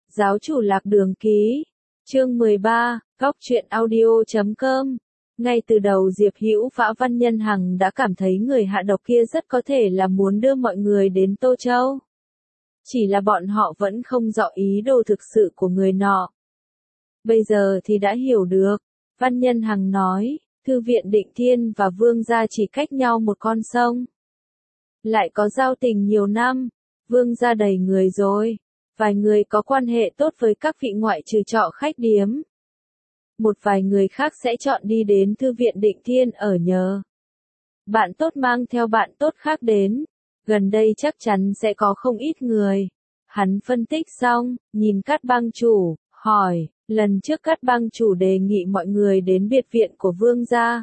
Giáo chủ Lạc Đường ký. Chương 13, Góc truyện audio.com. Ngay từ đầu Diệp Hữu và Văn Nhân Hằng đã cảm thấy người hạ độc kia rất có thể là muốn đưa mọi người đến Tô Châu. Chỉ là bọn họ vẫn không rõ ý đồ thực sự của người nọ. Bây giờ thì đã hiểu được. Văn Nhân Hằng nói, Thư viện Định Thiên và Vương gia chỉ cách nhau một con sông. Lại có giao tình nhiều năm, Vương gia đầy người rồi. Vài người có quan hệ tốt với các vị ngoại trừ trọ khách điếm. Một vài người khác sẽ chọn đi đến Thư viện Định Thiên ở nhờ. Bạn tốt mang theo bạn tốt khác đến. Gần đây chắc chắn sẽ có không ít người. Hắn phân tích xong, nhìn Cát Bang chủ, hỏi, lần trước Cát Bang chủ đề nghị mọi người đến biệt viện của Vương gia.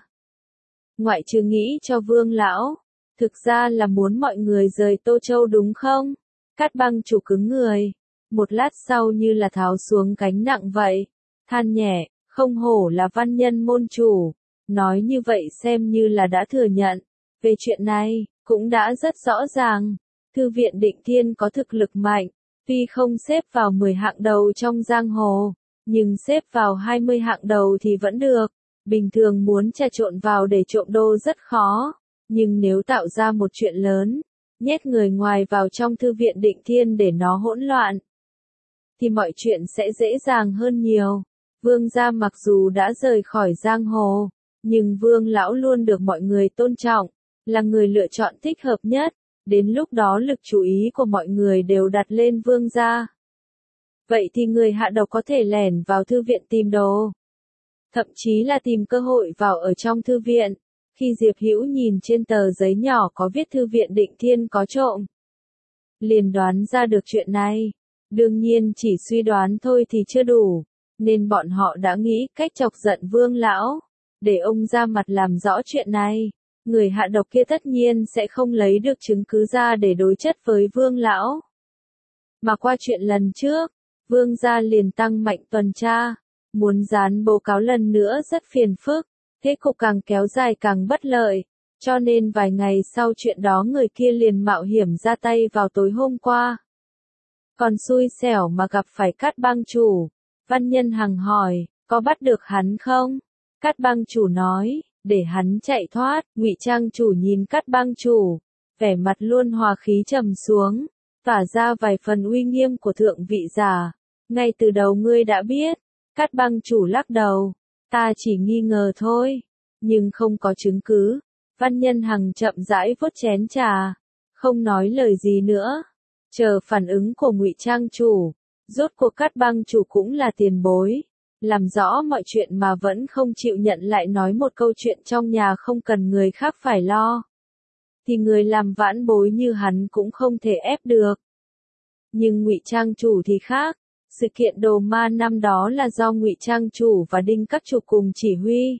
Ngoại trừ nghĩ cho Vương lão, thực ra là muốn mọi người rời Tô Châu đúng không? Cát Bang chủ cứng người. Một lát sau như là tháo xuống gánh nặng vậy. Than nhẹ, không hổ là văn nhân môn chủ. Nói như vậy xem như là đã thừa nhận. Về chuyện này, cũng đã rất rõ ràng. Thư viện Định Thiên có thực lực mạnh. Tuy không xếp vào 10 hạng đầu trong giang hồ, nhưng xếp vào 20 hạng đầu thì vẫn được. Bình thường muốn trà trộn vào để trộm đô rất khó. Nhưng nếu tạo ra một chuyện lớn, nhét người ngoài vào trong Thư viện Định Thiên để nó hỗn loạn, thì mọi chuyện sẽ dễ dàng hơn nhiều. Vương gia mặc dù đã rời khỏi giang hồ, nhưng Vương lão luôn được mọi người tôn trọng, là người lựa chọn thích hợp nhất. Đến lúc đó lực chú ý của mọi người đều đặt lên Vương gia. Vậy thì người hạ độc có thể lẻn vào thư viện tìm đồ. Thậm chí là tìm cơ hội vào ở trong thư viện. Khi Diệp Hữu nhìn trên tờ giấy nhỏ có viết Thư viện Định Thiên có trộm, liền đoán ra được chuyện này. Đương nhiên chỉ suy đoán thôi thì chưa đủ, nên bọn họ đã nghĩ cách chọc giận Vương lão, để ông ra mặt làm rõ chuyện này. Người hạ độc kia tất nhiên sẽ không lấy được chứng cứ ra để đối chất với Vương lão. Mà qua chuyện lần trước, Vương gia liền tăng mạnh tuần tra, muốn dán báo cáo lần nữa rất phiền phức, thế cục càng kéo dài càng bất lợi, cho nên vài ngày sau chuyện đó người kia liền mạo hiểm ra tay vào tối hôm qua. Còn xui xẻo mà gặp phải Cát Bang chủ. Văn Nhân Hằng hỏi, có bắt được hắn không? Cát Bang chủ nói, để hắn chạy thoát. Ngụy Trang chủ nhìn Cát Bang chủ, vẻ mặt luôn hòa khí trầm xuống, tỏa ra vài phần uy nghiêm của thượng vị giả. Ngay từ đầu ngươi đã biết. Cát Bang chủ lắc đầu, ta chỉ nghi ngờ thôi, nhưng không có chứng cứ. Văn Nhân Hằng chậm rãi vuốt chén trà, không nói lời gì nữa. Chờ phản ứng của Ngụy Trang chủ. Rốt cuộc Cát Bang chủ cũng là tiền bối, làm rõ mọi chuyện mà vẫn không chịu nhận, lại nói một câu chuyện trong nhà không cần người khác phải lo, thì người làm vãn bối như hắn cũng không thể ép được. Nhưng Ngụy Trang chủ thì khác. Sự kiện Đồ Ma năm đó là do Ngụy Trang chủ và Đinh Các chủ cùng chỉ huy.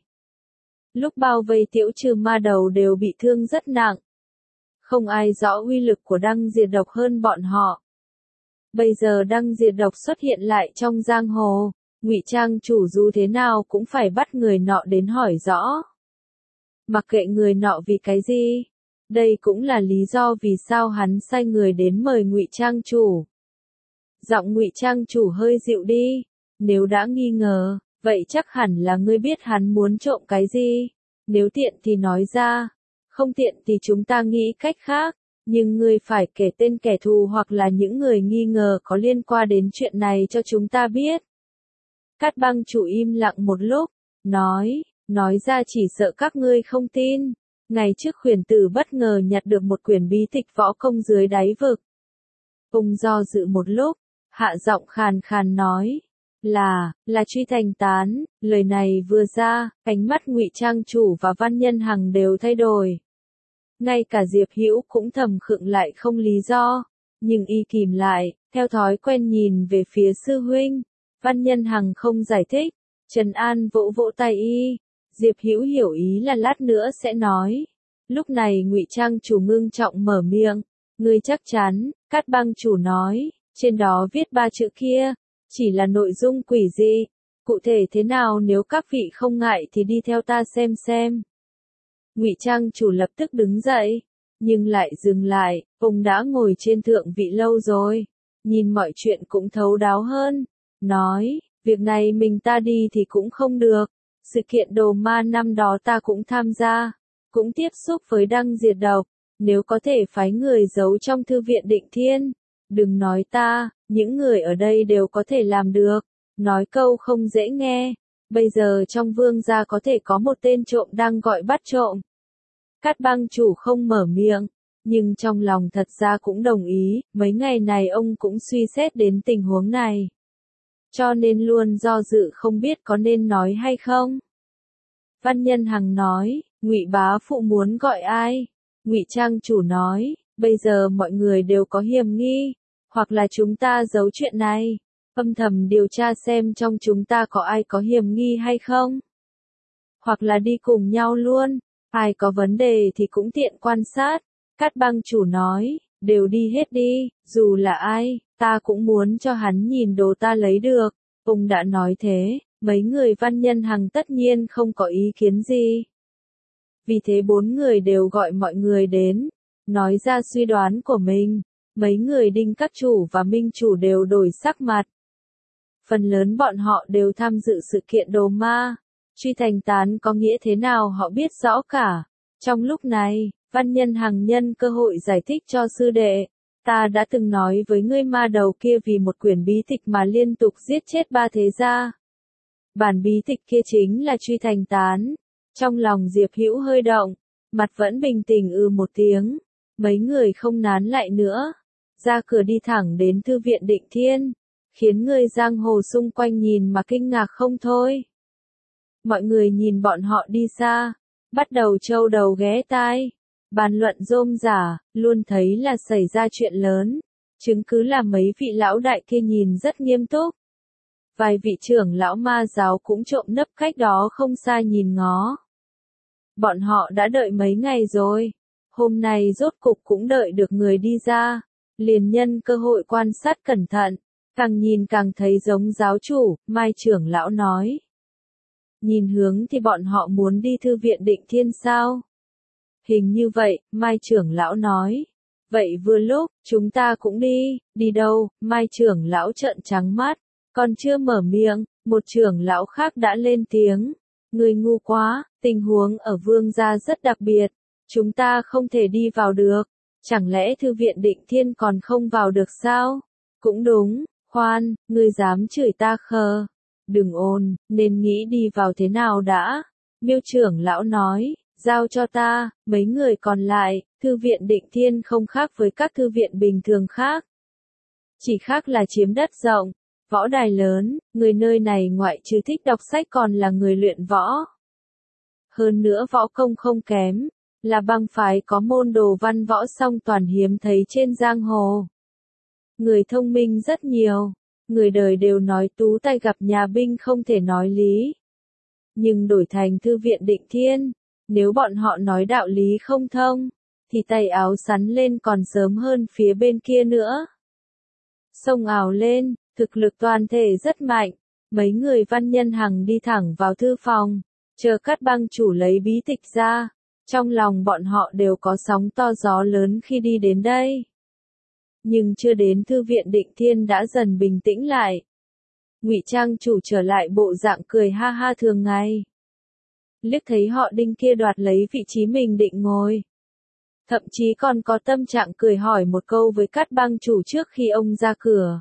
Lúc bao vây Tiễu Trừ Ma Đầu đều bị thương rất nặng. Không ai rõ uy lực của đăng diệt độc hơn bọn họ. Bây giờ đăng diệt độc xuất hiện lại trong giang hồ, Ngụy Trang chủ dù thế nào cũng phải bắt người nọ đến hỏi rõ. Mặc kệ người nọ vì cái gì, đây cũng là lý do vì sao hắn sai người đến mời Ngụy Trang chủ. Giọng Ngụy Trang chủ hơi dịu đi, nếu đã nghi ngờ, vậy chắc hẳn là ngươi biết hắn muốn trộm cái gì. Nếu tiện thì nói ra, không tiện thì chúng ta nghĩ cách khác. Nhưng ngươi phải kể tên kẻ thù hoặc là những người nghi ngờ có liên quan đến chuyện này cho chúng ta biết. Cát Bang chủ im lặng một lúc, nói ra chỉ sợ các ngươi không tin. Ngày trước Khuyển Tử bất ngờ nhặt được một quyển bí tịch võ công dưới đáy vực. Ông do dự một lúc, hạ giọng khàn khàn nói, là Truy Thành tán. Lời này vừa ra, ánh mắt Ngụy Trang chủ và Văn Nhân Hằng đều thay đổi. Ngay cả Diệp Hữu cũng thầm khựng lại không lý do, nhưng y kìm lại, theo thói quen nhìn về phía sư huynh. Văn Nhân Hằng không giải thích, trấn an vỗ vỗ tay y. Diệp Hữu hiểu ý là lát nữa sẽ nói. Lúc này Ngụy Trang chủ ngưng trọng mở miệng, ngươi chắc chắn? Cát Bang chủ nói, trên đó viết 3 chữ kia, chỉ là nội dung quỷ dị, cụ thể thế nào nếu các vị không ngại thì đi theo ta xem. Ngụy Trang chủ lập tức đứng dậy, nhưng lại dừng lại, ông đã ngồi trên thượng vị lâu rồi, nhìn mọi chuyện cũng thấu đáo hơn, nói, việc này mình ta đi thì cũng không được, sự kiện đồ ma năm đó ta cũng tham gia, cũng tiếp xúc với Đăng diệt độc, nếu có thể phái người giấu trong thư viện Định Thiên, đừng nói ta, những người ở đây đều có thể làm được, nói câu không dễ nghe, bây giờ trong vương gia có thể có một tên trộm đang gọi bắt trộm. Cát Bang chủ không mở miệng, nhưng trong lòng thật ra cũng đồng ý, mấy ngày này ông cũng suy xét đến tình huống này. Cho nên luôn do dự không biết có nên nói hay không. Văn Nhân Hằng nói, Ngụy bá phụ muốn gọi ai? Ngụy Trang chủ nói, bây giờ mọi người đều có hiểm nghi, hoặc là chúng ta giấu chuyện này, âm thầm điều tra xem trong chúng ta có ai có hiểm nghi hay không. Hoặc là đi cùng nhau luôn, ai có vấn đề thì cũng tiện quan sát. Cát Bang chủ nói, đều đi hết đi, dù là ai, ta cũng muốn cho hắn nhìn đồ ta lấy được. Ông đã nói thế, mấy người Văn Nhân Hằng tất nhiên không có ý kiến gì. Vì thế 4 người đều gọi mọi người đến, nói ra suy đoán của mình. Mấy người Đinh các chủ và Minh chủ đều đổi sắc mặt. Phần lớn bọn họ đều tham dự sự kiện đồ ma. Truy thành tán có nghĩa thế nào họ biết rõ cả. Trong lúc này, Văn Nhân Hằng nhân cơ hội giải thích cho sư đệ. Ta đã từng nói với ngươi ma đầu kia vì một quyển bí tịch mà liên tục giết chết 3 thế gia. Bản bí tịch kia chính là Truy thành tán. Trong lòng Diệp Hữu hơi động, mặt vẫn bình tĩnh một tiếng. Mấy người không nán lại nữa. Ra cửa đi thẳng đến thư viện Định Thiên. Khiến người giang hồ xung quanh nhìn mà kinh ngạc không thôi. Mọi người nhìn bọn họ đi xa. Bắt đầu trâu đầu ghé tai. Bàn luận rôm rả, luôn thấy là xảy ra chuyện lớn. Chứng cứ là mấy vị lão đại kia nhìn rất nghiêm túc. Vài vị trưởng lão ma giáo cũng trộm nấp cách đó không xa nhìn ngó. Bọn họ đã đợi mấy ngày rồi. Hôm nay rốt cục cũng đợi được người đi ra. Liền nhân cơ hội quan sát cẩn thận. Càng nhìn càng thấy giống giáo chủ, Mai trưởng lão nói. Nhìn hướng thì bọn họ muốn đi thư viện Định Thiên sao? Hình như vậy, Mai trưởng lão nói. Vậy vừa lúc, chúng ta cũng đi, đi đâu? Mai trưởng lão trợn trắng mắt, còn chưa mở miệng, một trưởng lão khác đã lên tiếng. Người ngu quá, tình huống ở vương gia rất đặc biệt, chúng ta không thể đi vào được, chẳng lẽ thư viện Định Thiên còn không vào được sao? Cũng đúng, khoan, ngươi dám chửi ta khờ. Đừng ồn, nên nghĩ đi vào thế nào đã. Miêu trưởng lão nói. Giao cho ta, mấy người còn lại, thư viện Định Thiên không khác với các thư viện bình thường khác. Chỉ khác là chiếm đất rộng, võ đài lớn, người nơi này ngoại trừ thích đọc sách còn là người luyện võ. Hơn nữa võ công không kém, là bang phái có môn đồ văn võ song toàn hiếm thấy trên giang hồ. Người thông minh rất nhiều, người đời đều nói tú tài gặp nhà binh không thể nói lý. Nhưng đổi thành thư viện Định Thiên, nếu bọn họ nói đạo lý không thông, thì tay áo sắn lên còn sớm hơn phía bên kia nữa. Xông ào lên, thực lực toàn thể rất mạnh, mấy người Văn Nhân Hằng đi thẳng vào thư phòng, chờ Cát Bang chủ lấy bí tịch ra, trong lòng bọn họ đều có sóng to gió lớn khi đi đến đây. Nhưng chưa đến thư viện Định Thiên đã dần bình tĩnh lại. Ngụy Trang chủ trở lại bộ dạng cười ha ha thường ngày. Liếc thấy họ Đinh kia đoạt lấy vị trí mình định ngồi. Thậm chí còn có tâm trạng cười hỏi một câu với Cát Bang chủ trước khi ông ra cửa.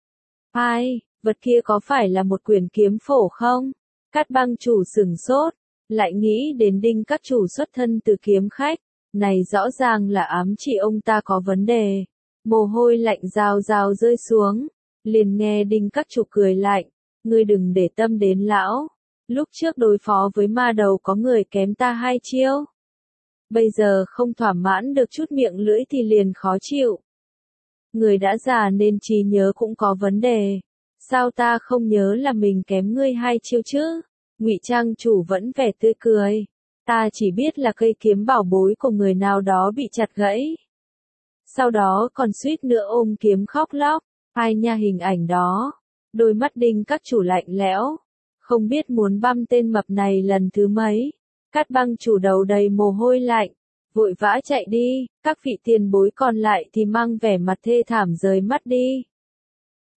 Ai, vật kia có phải là một quyển kiếm phổ không? Cát Bang chủ sửng sốt, lại nghĩ đến Đinh các chủ xuất thân từ kiếm khách, này rõ ràng là ám chỉ ông ta có vấn đề. Mồ hôi lạnh rào rào rơi xuống, liền nghe Đinh các chủ cười lạnh, ngươi đừng để tâm đến lão. Lúc trước đối phó với ma đầu có người kém ta 2 chiêu. Bây giờ không thỏa mãn được chút miệng lưỡi thì liền khó chịu. Người đã già nên trí nhớ cũng có vấn đề. Sao ta không nhớ là mình kém ngươi 2 chiêu chứ? Ngụy Trang chủ vẫn vẻ tươi cười. Ta chỉ biết là cây kiếm bảo bối của người nào đó bị chặt gãy. Sau đó còn suýt nữa ôm kiếm khóc lóc. Ai nha hình ảnh đó. Đôi mắt Đinh các chủ lạnh lẽo. Không biết muốn băm tên mập này lần thứ mấy. Cát Bang chủ đầu đầy mồ hôi lạnh, vội vã chạy đi, các vị tiền bối còn lại thì mang vẻ mặt thê thảm rời mắt đi.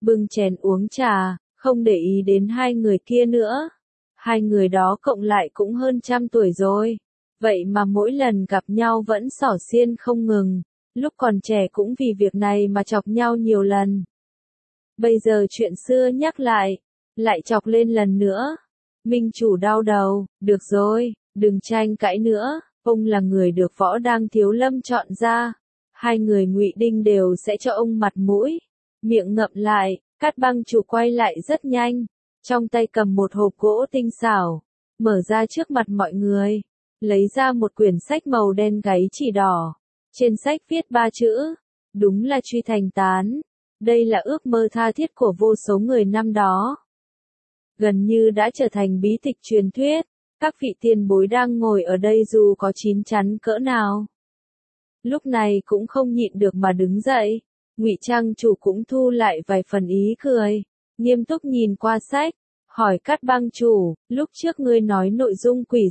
bưng chén uống trà, không để ý đến hai người kia nữa. Hai người đó cộng lại cũng hơn 100 tuổi rồi. Vậy mà mỗi lần gặp nhau vẫn xỏ xiên không ngừng. Lúc còn trẻ cũng vì việc này mà chọc nhau nhiều lần. Bây giờ chuyện xưa nhắc lại chọc lên lần nữa. Minh chủ đau đầu, được rồi, đừng tranh cãi nữa, ông là người được Võ Đang Thiếu Lâm chọn ra. Hai người Ngụy Đinh đều sẽ cho ông mặt mũi. Miệng ngậm lại, Cát Băng chủ quay lại rất nhanh. Trong tay cầm một hộp gỗ tinh xảo, mở ra trước mặt mọi người. Lấy ra một quyển sách màu đen gáy chỉ đỏ. Trên sách viết 3 chữ. Đúng là Truy Thành Tán. Đây là ước mơ tha thiết của vô số người năm đó. Gần như đã trở thành bí tịch truyền thuyết. Các vị tiền bối đang ngồi ở đây dù có chín chắn cỡ nào, lúc này cũng không nhịn được mà đứng dậy. Ngụy Trang chủ cũng thu lại vài phần ý cười, nghiêm túc nhìn qua sách, hỏi Cát Băng chủ, lúc trước ngươi nói nội dung quỷ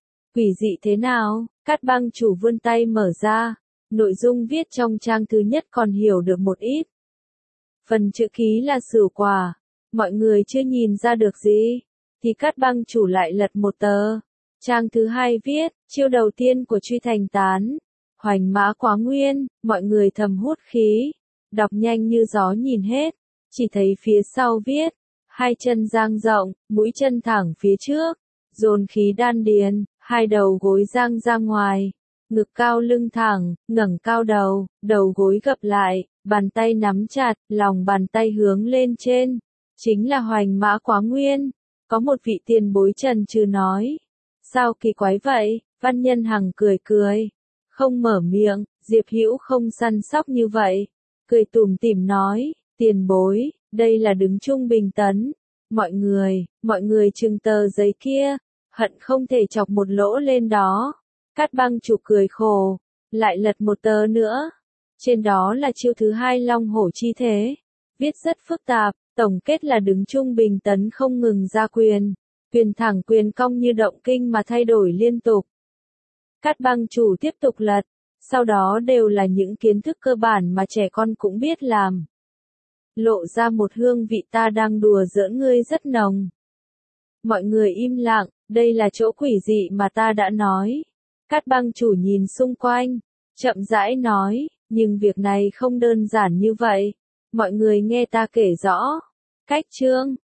dị thế nào? Cát Băng chủ vươn tay mở ra, nội dung viết trong trang thứ nhất còn hiểu được một ít. Phần chữ ký là Sửu Quả, mọi người chưa nhìn ra được gì, thì Cát Băng chủ lại lật một tờ. Trang thứ hai viết, chiêu đầu tiên của Truy Thành Tán, Hoành Mã Quá Nguyên, mọi người thầm hút khí, đọc nhanh như gió nhìn hết, chỉ thấy phía sau viết, hai chân dang rộng, mũi chân thẳng phía trước, dồn khí đan điền, hai đầu gối dang ra ngoài, ngực cao lưng thẳng, ngẩng cao đầu, đầu gối gập lại, bàn tay nắm chặt, lòng bàn tay hướng lên trên, chính là Hoành Mã Quá Nguyên. Có một vị tiền bối trần trừ nói, sao kỳ quái vậy? Văn Nhân Hằng cười cười, không mở miệng. Diệp Hữu không săn sóc như vậy, cười tủm tỉm nói, tiền bối, đây là đứng trung bình tấn. Mọi người chừng tờ giấy kia, hận không thể chọc một lỗ lên đó. Cát Băng chủ cười khổ, lại lật một tờ nữa. Trên đó là chiêu thứ hai Long Hổ Chi Thế, viết rất phức tạp, tổng kết là đứng trung bình tấn không ngừng ra quyền, quyền thẳng quyền cong như động kinh mà thay đổi liên tục. Cát Băng chủ tiếp tục lật, sau đó đều là những kiến thức cơ bản mà trẻ con cũng biết làm. Lộ ra một hương vị ta đang đùa giỡn ngươi rất nồng. Mọi người im lặng, đây là chỗ quỷ dị mà ta đã nói. Cát Băng chủ nhìn xung quanh, chậm rãi nói, nhưng việc này không đơn giản như vậy. Mọi người nghe ta kể rõ. Cách chương